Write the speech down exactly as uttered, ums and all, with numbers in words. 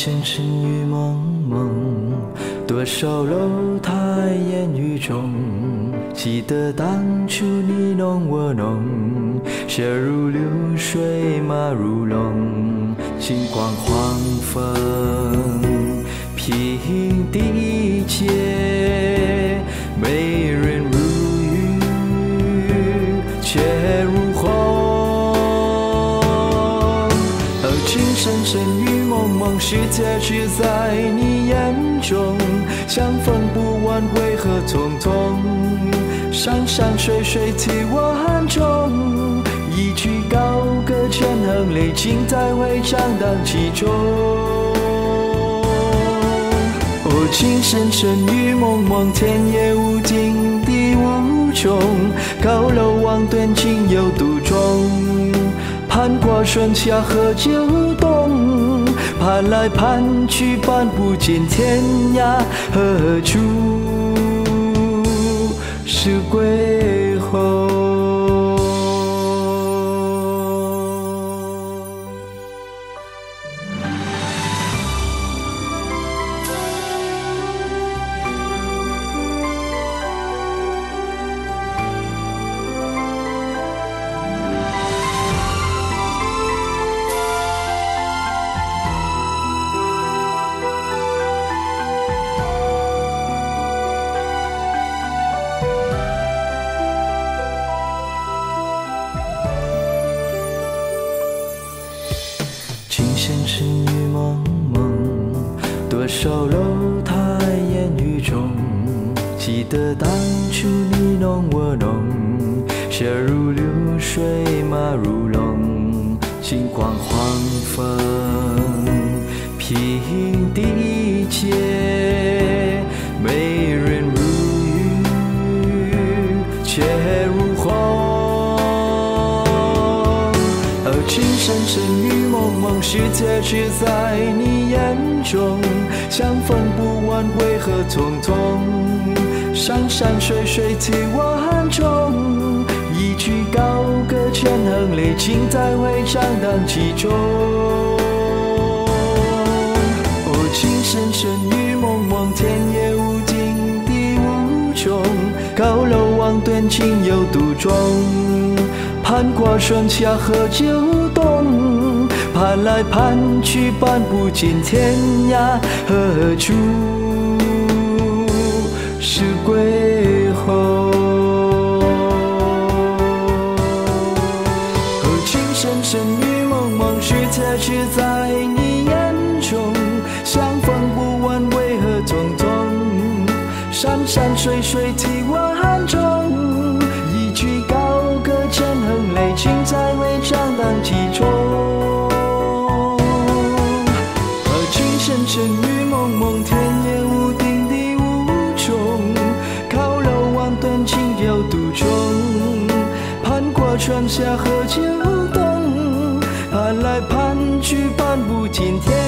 前尘雨蒙蒙，多少楼台烟雨中，记得当初你侬我侬，血如流水马如龙，金光黄风平地界，美人如玉却如虹。而今深深雨蒙蒙，世界只在你眼中，相逢不问为何匆匆，山山水水替我含中，一句高歌千行泪尽在回肠荡气中。哦，今深深雨蒙蒙，天也无尽地无穷，高楼望断情有独钟，攀过顺下河就东，盼来盼去盼不见天涯何处是归后。今前尘雨蒙蒙，多少楼台烟雨中，记得当初你侬我侬，血如流水马如龙，金光黄风平地界，美人如玉却如虹。而今深深雨蒙蒙，世界只在你眼中，相逢不问为何匆匆，山山水水替我含中，一句高歌千行泪尽在回肠荡气中。哦，今深深雨蒙蒙，天也无尽地无穷，高楼望断情有独钟，攀过顺下河就东，盼来盼去盼不见天涯何处是归后。哦，今深深雨蒙蒙，世界只在你眼中，相逢不问为何匆匆，山山水水替我含中，一句高歌千行泪尽在回肠荡气中。而今深深雨蒙蒙，天也无定地无穷，高楼望断情有独钟，攀过船下河就东，盼来盼去盼不见天